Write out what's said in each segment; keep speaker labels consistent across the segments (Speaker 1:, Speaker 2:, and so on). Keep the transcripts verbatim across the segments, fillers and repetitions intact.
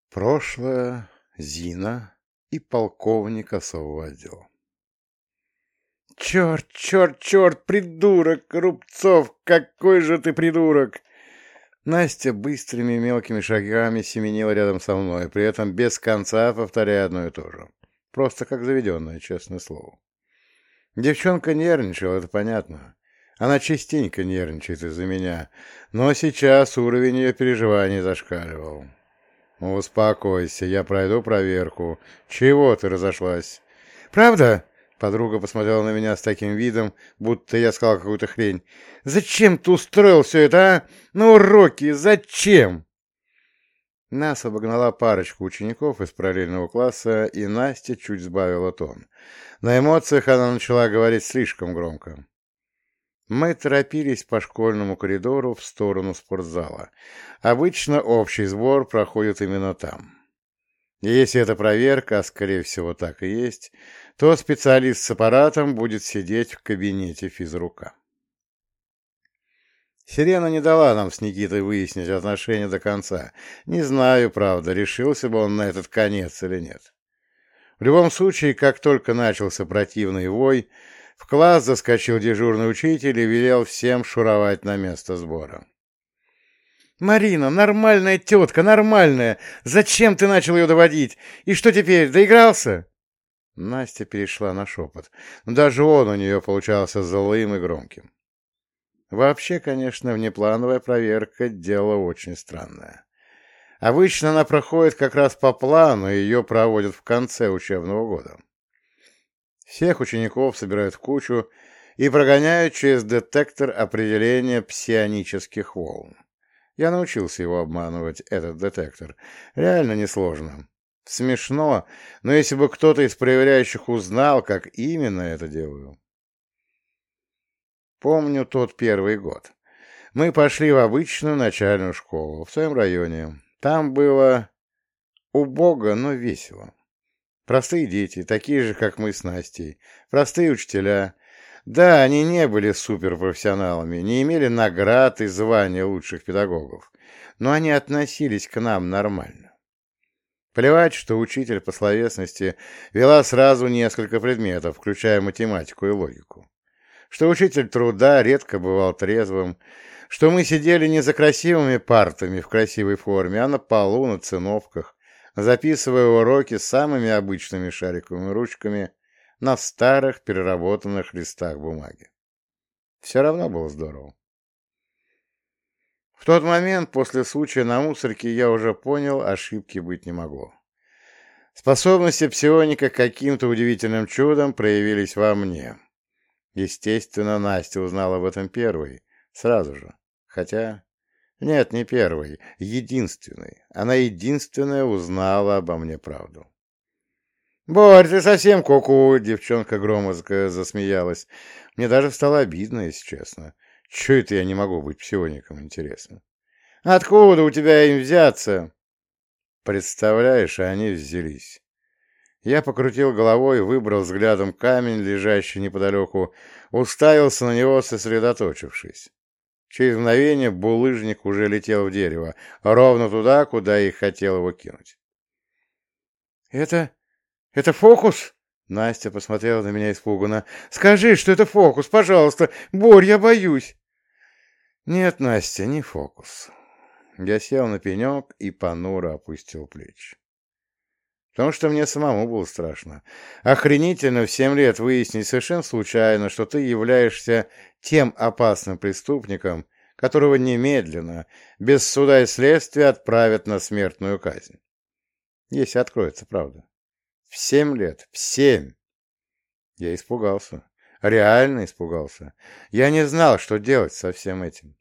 Speaker 1: Прошлое, Зина и полковник особого отдела. «Черт, черт, черт, придурок, Рубцов, какой же ты придурок!» Настя быстрыми мелкими шагами семенила рядом со мной, при этом без конца повторяя одно и то же. Просто как заведенное, честное слово. Девчонка нервничала, это понятно. Она частенько нервничает из-за меня, но сейчас уровень ее переживаний зашкаливал. «Успокойся, я пройду проверку. Чего ты разошлась?» «Правда?» — подруга посмотрела на меня с таким видом, будто я сказал какую-то хрень. «Зачем ты устроил все это, а? На уроки, зачем?» Нас обогнала парочка учеников из параллельного класса, и Настя чуть сбавила тон. На эмоциях она начала говорить слишком громко. Мы торопились по школьному коридору в сторону спортзала. Обычно общий сбор проходит именно там. И если это проверка, а скорее всего так и есть, то специалист с аппаратом будет сидеть в кабинете физрука. Сирена не дала нам с Никитой выяснить отношения до конца. Не знаю, правда, решился бы он на этот конец или нет. В любом случае, как только начался противный вой, в класс заскочил дежурный учитель и велел всем шуровать на место сбора. «Марина, нормальная тетка, нормальная! Зачем ты начал ее доводить? И что теперь, доигрался?» Настя перешла на шепот. Даже он у нее получался злым и громким. Вообще, конечно, внеплановая проверка — дело очень странное. Обычно она проходит как раз по плану, и ее проводят в конце учебного года. Всех учеников собирают в кучу и прогоняют через детектор определения псионических волн. Я научился его обманывать, этот детектор. Реально несложно. Смешно, но если бы кто-то из проверяющих узнал, как именно это делаю. Помню тот первый год. Мы пошли в обычную начальную школу в своем районе. Там было убого, но весело. Простые дети, такие же, как мы с Настей. Простые учителя. Да, они не были суперпрофессионалами, не имели наград и звания лучших педагогов, но они относились к нам нормально. Плевать, что учитель по словесности вела сразу несколько предметов, включая математику и логику. Что учитель труда редко бывал трезвым, что мы сидели не за красивыми партами в красивой форме, а на полу, на циновках, записывая уроки самыми обычными шариковыми ручками на старых переработанных листах бумаги. Все равно было здорово. В тот момент, после случая на мусорке, я уже понял, ошибки быть не могло. Способности псионика каким-то удивительным чудом проявились во мне. Естественно, Настя узнала об этом первой, сразу же. Хотя... Нет, не первой, единственной. Она единственная узнала обо мне правду. «Борь, ты совсем ку-ку!» — девчонка громко засмеялась. Мне даже стало обидно, если честно. Чего это я не могу быть псиоником, интересно? «Откуда у тебя им взяться?» Представляешь, они взялись. Я покрутил головой, выбрал взглядом камень, лежащий неподалеку, уставился на него, сосредоточившись. Через мгновение булыжник уже летел в дерево, ровно туда, куда и хотел его кинуть. «Это... это фокус?» Настя посмотрела на меня испуганно. «Скажи, что это фокус, пожалуйста! Борь, я боюсь!» «Нет, Настя, не фокус». Я сел на пенек и понуро опустил плечи. Потому что мне самому было страшно. Охренительно в семь лет выяснить совершенно случайно, что ты являешься тем опасным преступником, которого немедленно, без суда и следствия, отправят на смертную казнь. Если откроется правда. В семь лет. В семь. Я испугался. Реально испугался. Я не знал, что делать со всем этим.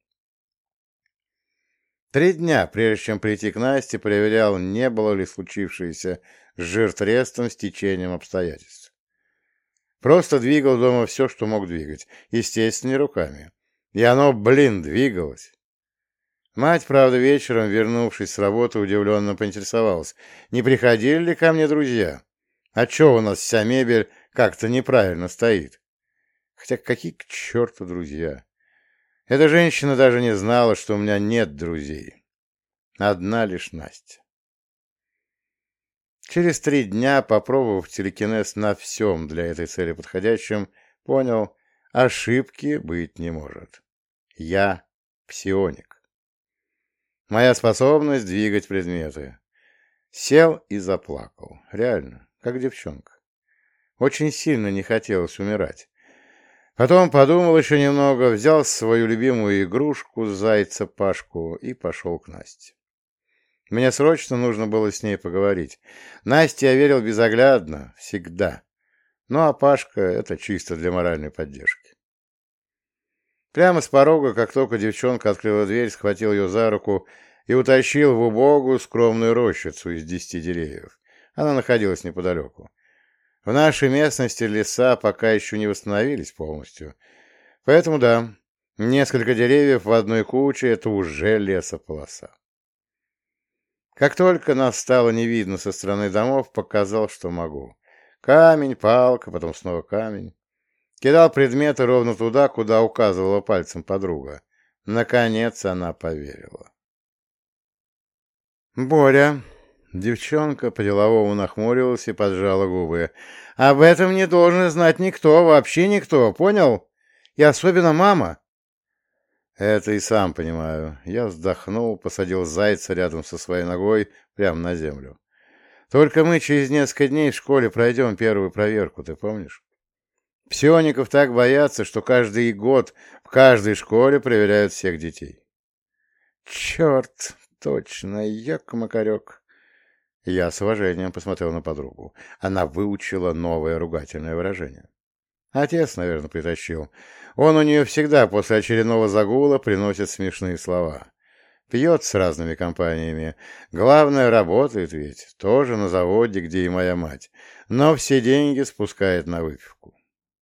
Speaker 1: Три дня, прежде чем прийти к Насте, проверял, не было ли случившееся с жиртрестом с течением обстоятельств. Просто двигал дома все, что мог двигать, естественно, не руками. И оно, блин, двигалось. Мать, правда, вечером, вернувшись с работы, удивленно поинтересовалась, не приходили ли ко мне друзья? А че у нас вся мебель как-то неправильно стоит? Хотя какие к черту друзья? Эта женщина даже не знала, что у меня нет друзей. Одна лишь Настя. Через три дня, попробовав телекинез на всем для этой цели подходящем, понял, ошибки быть не может. Я псионик. Моя способность двигать предметы. Сел и заплакал. Реально, как девчонка. Очень сильно не хотелось умирать. Потом подумал еще немного, взял свою любимую игрушку, зайца Пашку, и пошел к Насте. Мне срочно нужно было с ней поговорить. Насте я верил безоглядно, всегда. Ну а Пашка — это чисто для моральной поддержки. Прямо с порога, как только девчонка открыла дверь, схватил ее за руку и утащил в убогую скромную рощицу из десяти деревьев. Она находилась неподалеку. В нашей местности леса пока еще не восстановились полностью. Поэтому да, несколько деревьев в одной куче — это уже лесополоса. Как только нас стало не видно со стороны домов, показал, что могу. Камень, палка, потом снова камень. Кидал предметы ровно туда, куда указывала пальцем подруга. Наконец она поверила. «Боря!» Девчонка по-деловому нахмурилась и поджала губы. «Об этом не должен знать никто, вообще никто, понял? И особенно мама!» «Это и сам понимаю». Я вздохнул, посадил зайца рядом со своей ногой прямо на землю. «Только мы через несколько дней в школе пройдем первую проверку, ты помнишь? Псиоников так боятся, что каждый год в каждой школе проверяют всех детей». «Черт, точно, як-макарек». Я с уважением посмотрел на подругу. Она выучила новое ругательное выражение. Отец, наверное, притащил. Он у нее всегда после очередного загула приносит смешные слова. Пьет с разными компаниями. Главное, работает ведь. Тоже на заводе, где и моя мать. Но все деньги спускает на выпивку.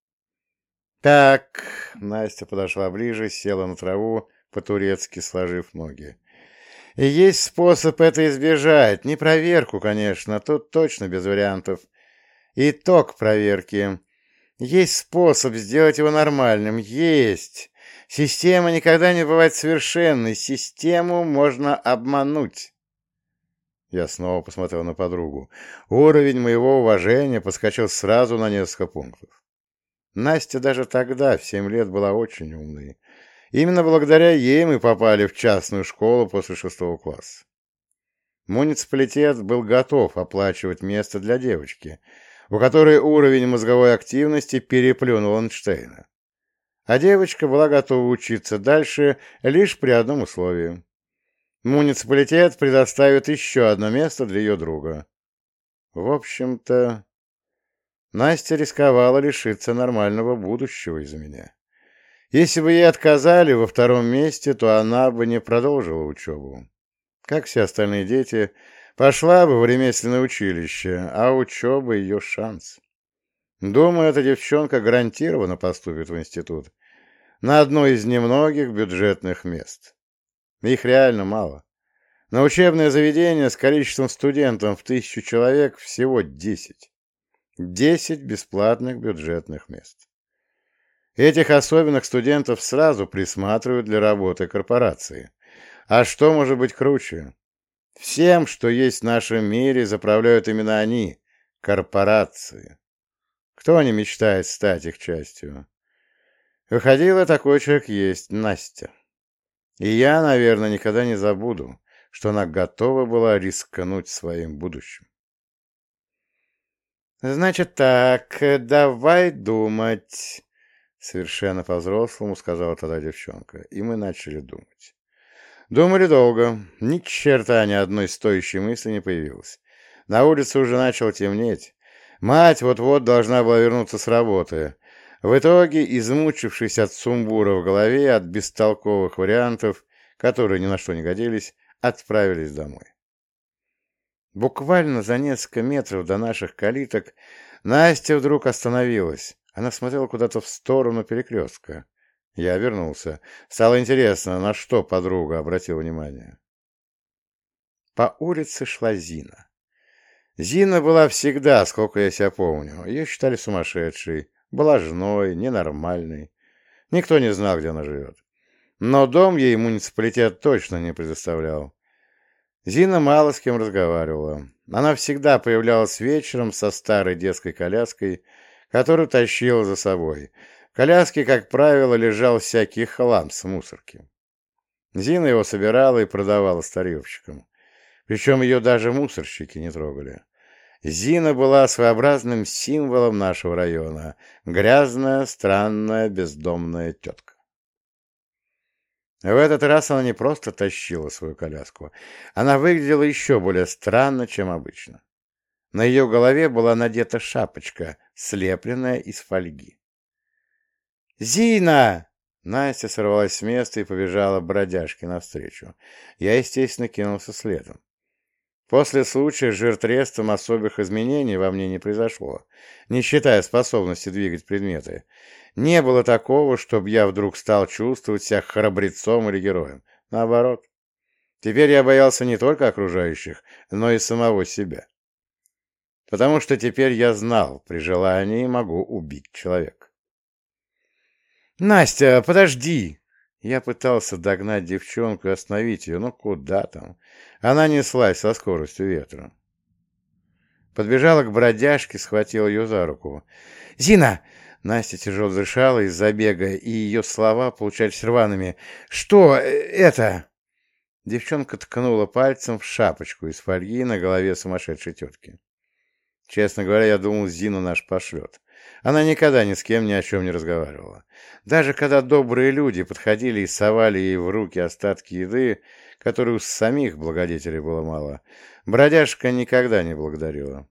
Speaker 1: Так, Настя подошла ближе, села на траву, по-турецки сложив ноги. И есть способ это избежать. Не проверку, конечно, тут точно без вариантов. Итог проверки. Есть способ сделать его нормальным. Есть. Система никогда не бывает совершенной. Систему можно обмануть. Я снова посмотрел на подругу. Уровень моего уважения подскочил сразу на несколько пунктов. Настя даже тогда, в семь лет, была очень умной. Именно благодаря ей мы попали в частную школу после шестого класса. Муниципалитет был готов оплачивать место для девочки, у которой уровень мозговой активности переплюнул Эйнштейна. А девочка была готова учиться дальше лишь при одном условии. Муниципалитет предоставит еще одно место для ее друга. В общем-то, Настя рисковала лишиться нормального будущего из-за меня. Если бы ей отказали во втором месте, то она бы не продолжила учебу. Как все остальные дети, пошла бы в ремесленное училище, а учеба — ее шанс. Думаю, эта девчонка гарантированно поступит в институт. На одно из немногих бюджетных мест. Их реально мало. На учебное заведение с количеством студентов в тысячу человек всего десять. Десять бесплатных бюджетных мест. Этих особенных студентов сразу присматривают для работы корпорации. А что может быть круче? Всем, что есть в нашем мире, заправляют именно они, корпорации. Кто не мечтает стать их частью? Выходило, такой человек есть, Настя. И я, наверное, никогда не забуду, что она готова была рискнуть своим будущим. «Значит так, давай думать», — совершенно по-взрослому сказала тогда девчонка, и мы начали думать. Думали долго, ни черта ни одной стоящей мысли не появилось. На улице уже начало темнеть. Мать вот-вот должна была вернуться с работы. В итоге, измучившись от сумбура в голове, от бестолковых вариантов, которые ни на что не годились, отправились домой. Буквально за несколько метров до наших калиток Настя вдруг остановилась. Она смотрела куда-то в сторону перекрестка. Я вернулся. Стало интересно, на что подруга обратила внимание. По улице шла Зина. Зина была всегда, сколько я себя помню. Ее считали сумасшедшей, блажной, ненормальной. Никто не знал, где она живет. Но дом ей муниципалитет точно не предоставлял. Зина мало с кем разговаривала. Она всегда появлялась вечером со старой детской коляской, которую тащила за собой. В коляске, как правило, лежал всякий хлам с мусорки. Зина его собирала и продавала старьевщикам. Причем ее даже мусорщики не трогали. Зина была своеобразным символом нашего района. Грязная, странная, бездомная тетка. В этот раз она не просто тащила свою коляску. Она выглядела еще более странно, чем обычно. На ее голове была надета шапочка, слепленная из фольги. «Зина!» Настя сорвалась с места и побежала бродяжке навстречу. Я, естественно, кинулся следом. После случая с жиртрестом особых изменений во мне не произошло, не считая способности двигать предметы. Не было такого, чтобы я вдруг стал чувствовать себя храбрецом или героем. Наоборот. Теперь я боялся не только окружающих, но и самого себя. Потому что теперь я знал, при желании могу убить человека. «Настя, подожди!» Я пытался догнать девчонку и остановить ее, но куда там? Она неслась со скоростью ветра. Подбежала к бродяжке, схватила ее за руку. «Зина!» Настя тяжело дышала из-за бега, и ее слова получались рваными. «Что это?» Девчонка ткнула пальцем в шапочку из фольги на голове сумасшедшей тетки. Честно говоря, я думал, Зину наш пошлет. Она никогда ни с кем ни о чем не разговаривала. Даже когда добрые люди подходили и совали ей в руки остатки еды, которой у самих благодетелей было мало, бродяжка никогда не благодарила.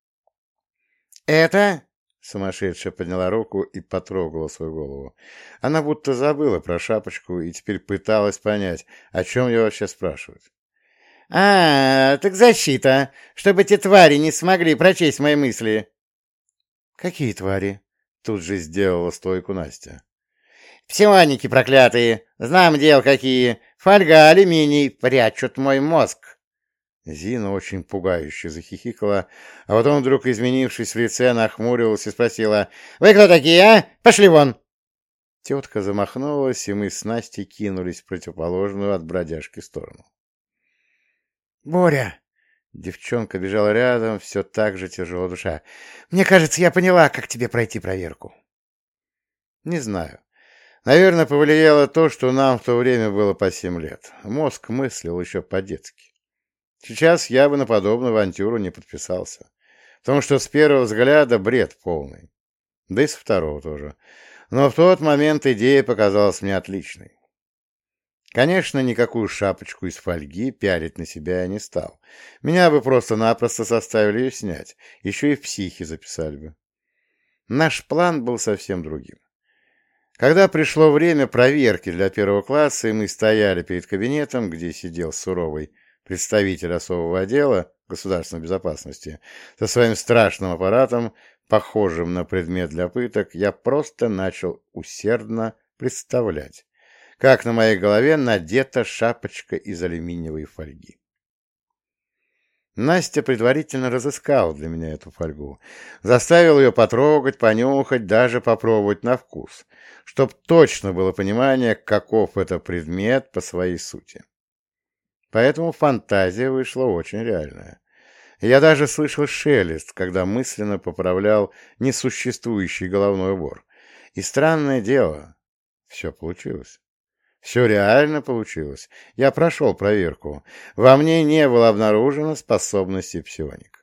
Speaker 1: «Это?» — сумасшедшая подняла руку и потрогала свою голову. Она будто забыла про шапочку и теперь пыталась понять, о чем ее вообще спрашивают. «А, так защита, чтобы эти твари не смогли прочесть мои мысли». «Какие твари?» — тут же сделала стойку Настя. «Псионики проклятые! Знам дел какие! Фольга, алюминий прячут мой мозг!» Зина очень пугающе захихикала, а потом, вдруг изменившись в лице, нахмурилась и спросила: «Вы кто такие, а? Пошли вон!» Тетка замахнулась, и мы с Настей кинулись в противоположную от бродяжки сторону. «Боря!» Девчонка бежала рядом, все так же тяжело душа. «Мне кажется, я поняла, как тебе пройти проверку». Не знаю. Наверное, повлияло то, что нам в то время было по семь лет. Мозг мыслил еще по-детски. Сейчас я бы на подобную авантюру не подписался. Потому что с первого взгляда бред полный. Да и со второго тоже. Но в тот момент идея показалась мне отличной. Конечно, никакую шапочку из фольги пялить на себя я не стал. Меня бы просто-напросто заставили ее снять, еще и в психи записали бы. Наш план был совсем другим. Когда пришло время проверки для первого класса, и мы стояли перед кабинетом, где сидел суровый представитель особого отдела государственной безопасности, со своим страшным аппаратом, похожим на предмет для пыток, я просто начал усердно представлять, как на моей голове надета шапочка из алюминиевой фольги. Настя предварительно разыскала для меня эту фольгу, заставила ее потрогать, понюхать, даже попробовать на вкус, чтоб точно было понимание, каков это предмет по своей сути. Поэтому фантазия вышла очень реальная. Я даже слышал шелест, когда мысленно поправлял несуществующий головной убор. И странное дело, все получилось. Все реально получилось. Я прошел проверку. Во мне не было обнаружено способности псионика.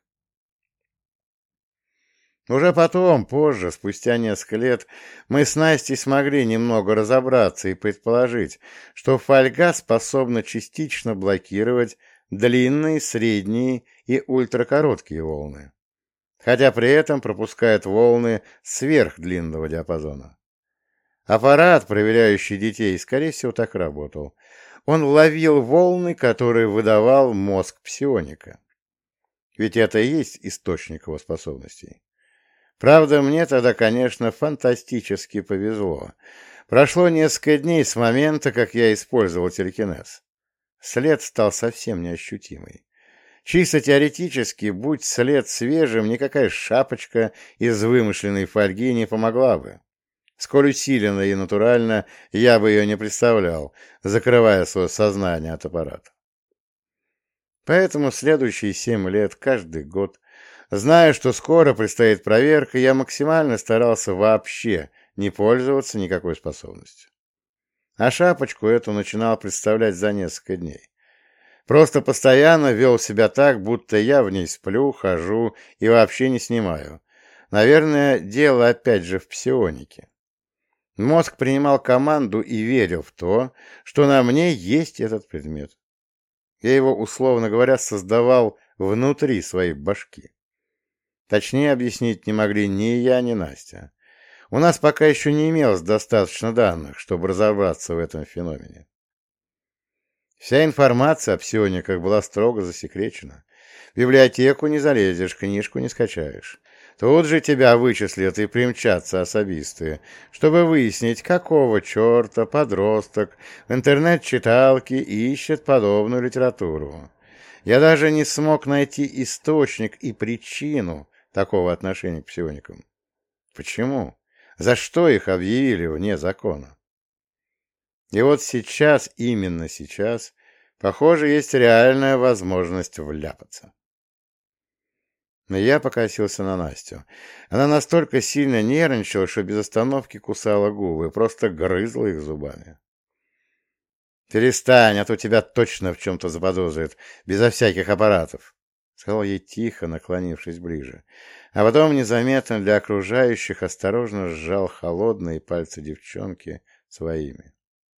Speaker 1: Уже потом, позже, спустя несколько лет, мы с Настей смогли немного разобраться и предположить, что фольга способна частично блокировать длинные, средние и ультракороткие волны, хотя при этом пропускает волны сверхдлинного диапазона. Аппарат, проверяющий детей, скорее всего, так работал. Он ловил волны, которые выдавал мозг псионика. Ведь это и есть источник его способностей. Правда, мне тогда, конечно, фантастически повезло. Прошло несколько дней с момента, как я использовал телекинез. След стал совсем неощутимый. Чисто теоретически, будь след свежим, никакая шапочка из вымышленной фольги не помогла бы. Сколь усиленно и натурально я бы ее не представлял, закрывая свое сознание от аппарата. Поэтому следующие семь лет, каждый год, зная, что скоро предстоит проверка, я максимально старался вообще не пользоваться никакой способностью. А шапочку эту начинал представлять за несколько дней. Просто постоянно вел себя так, будто я в ней сплю, хожу и вообще не снимаю. Наверное, дело опять же в псионике. Мозг принимал команду и верил в то, что на мне есть этот предмет. Я его, условно говоря, создавал внутри своей башки. Точнее объяснить не могли ни я, ни Настя. У нас пока еще не имелось достаточно данных, чтобы разобраться в этом феномене. Вся информация о псиониках была строго засекречена. В библиотеку не залезешь, книжку не скачаешь. Тут же тебя вычислят и примчатся особисты, чтобы выяснить, какого черта подросток в интернет-читалке ищет подобную литературу. Я даже не смог найти источник и причину такого отношения к псионикам. Почему? За что их объявили вне закона? И вот сейчас, именно сейчас, похоже, есть реальная возможность вляпаться. Но я покосился на Настю. Она настолько сильно нервничала, что без остановки кусала губы, просто грызла их зубами. «Перестань, а то тебя точно в чем-то заподозрят, безо всяких аппаратов», — сказал ей тихо, наклонившись ближе. А потом незаметно для окружающих осторожно сжал холодные пальцы девчонки своими.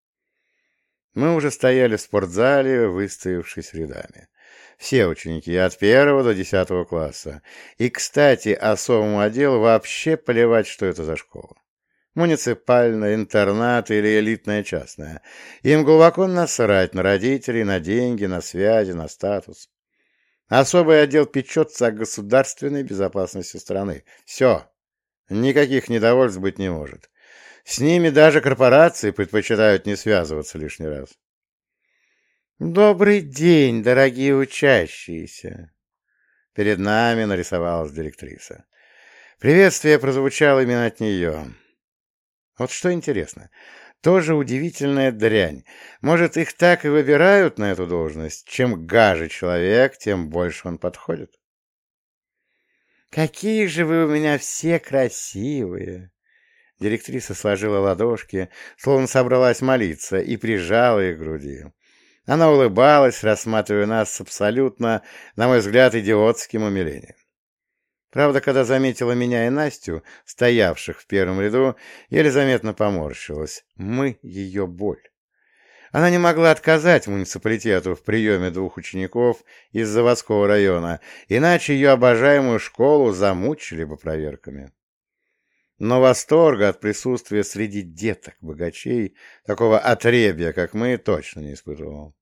Speaker 1: Мы уже стояли в спортзале, выставившись рядами. Все ученики, от первого до десятого класса. И, кстати, особому отделу вообще плевать, что это за школа. Муниципальная, интернат или элитная частная. Им глубоко насрать на родителей, на деньги, на связи, на статус. Особый отдел печется о государственной безопасности страны. Все. Никаких недовольств быть не может. С ними даже корпорации предпочитают не связываться лишний раз. «Добрый день, дорогие учащиеся!» Перед нами нарисовалась директриса. Приветствие прозвучало именно от нее. Вот что интересно, тоже удивительная дрянь. Может, их так и выбирают на эту должность? Чем гаже человек, тем больше он подходит. «Какие же вы у меня все красивые!» Директриса сложила ладошки, словно собралась молиться, и прижала их к груди. Она улыбалась, рассматривая нас с абсолютно, на мой взгляд, идиотским умилением. Правда, когда заметила меня и Настю, стоявших в первом ряду, еле заметно поморщилась. Мы — ее боль. Она не могла отказать муниципалитету в приеме двух учеников из заводского района, иначе ее обожаемую школу замучили бы проверками. Но восторга от присутствия среди деток-богачей, такого отребья, как мы, точно не испытывал.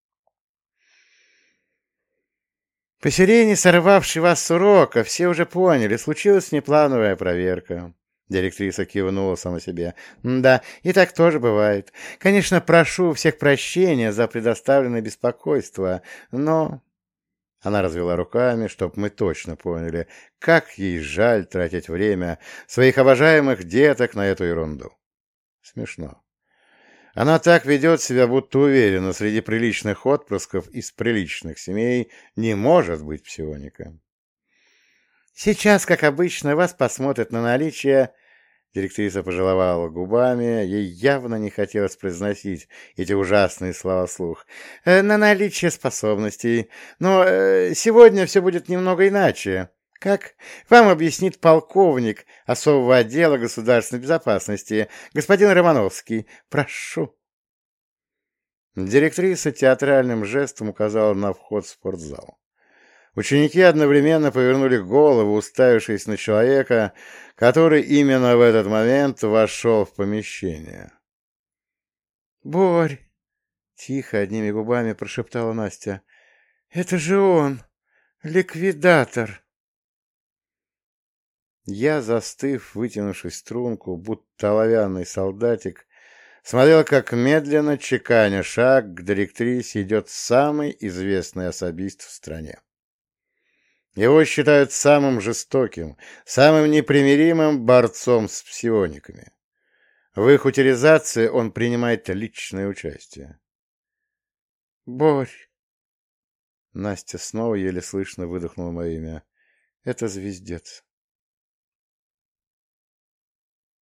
Speaker 1: По сирене, сорвавшей вас с урока, все уже поняли, случилась неплановая проверка. Директриса кивнула сама себе. Да, и так тоже бывает. Конечно, прошу у всех прощения за предоставленное беспокойство, но... Она развела руками, чтоб мы точно поняли, как ей жаль тратить время своих обожаемых деток на эту ерунду. Смешно. Она так ведет себя, будто уверена, среди приличных отпрысков из приличных семей не может быть псионика. Сейчас, как обычно, вас посмотрят на наличие... Директриса пожеловала губами, ей явно не хотелось произносить эти ужасные слова вслух. «Э, «На наличие способностей. Но э, сегодня все будет немного иначе. Как вам объяснит полковник особого отдела государственной безопасности, господин Романовский? Прошу». Директриса театральным жестом указала на вход в спортзал. Ученики одновременно повернули голову, уставившись на человека, который именно в этот момент вошел в помещение. «Борь!» — тихо, одними губами прошептала Настя. «Это же он! Ликвидатор!» Я, застыв, вытянувшись в струнку, будто оловянный солдатик, смотрел, как медленно, чеканя шаг, к директрисе идет самый известный особист в стране. Его считают самым жестоким, самым непримиримым борцом с псиониками. В их утилизации он принимает личное участие. «Борь!» Настя снова еле слышно выдохнула мое имя. Это звездец.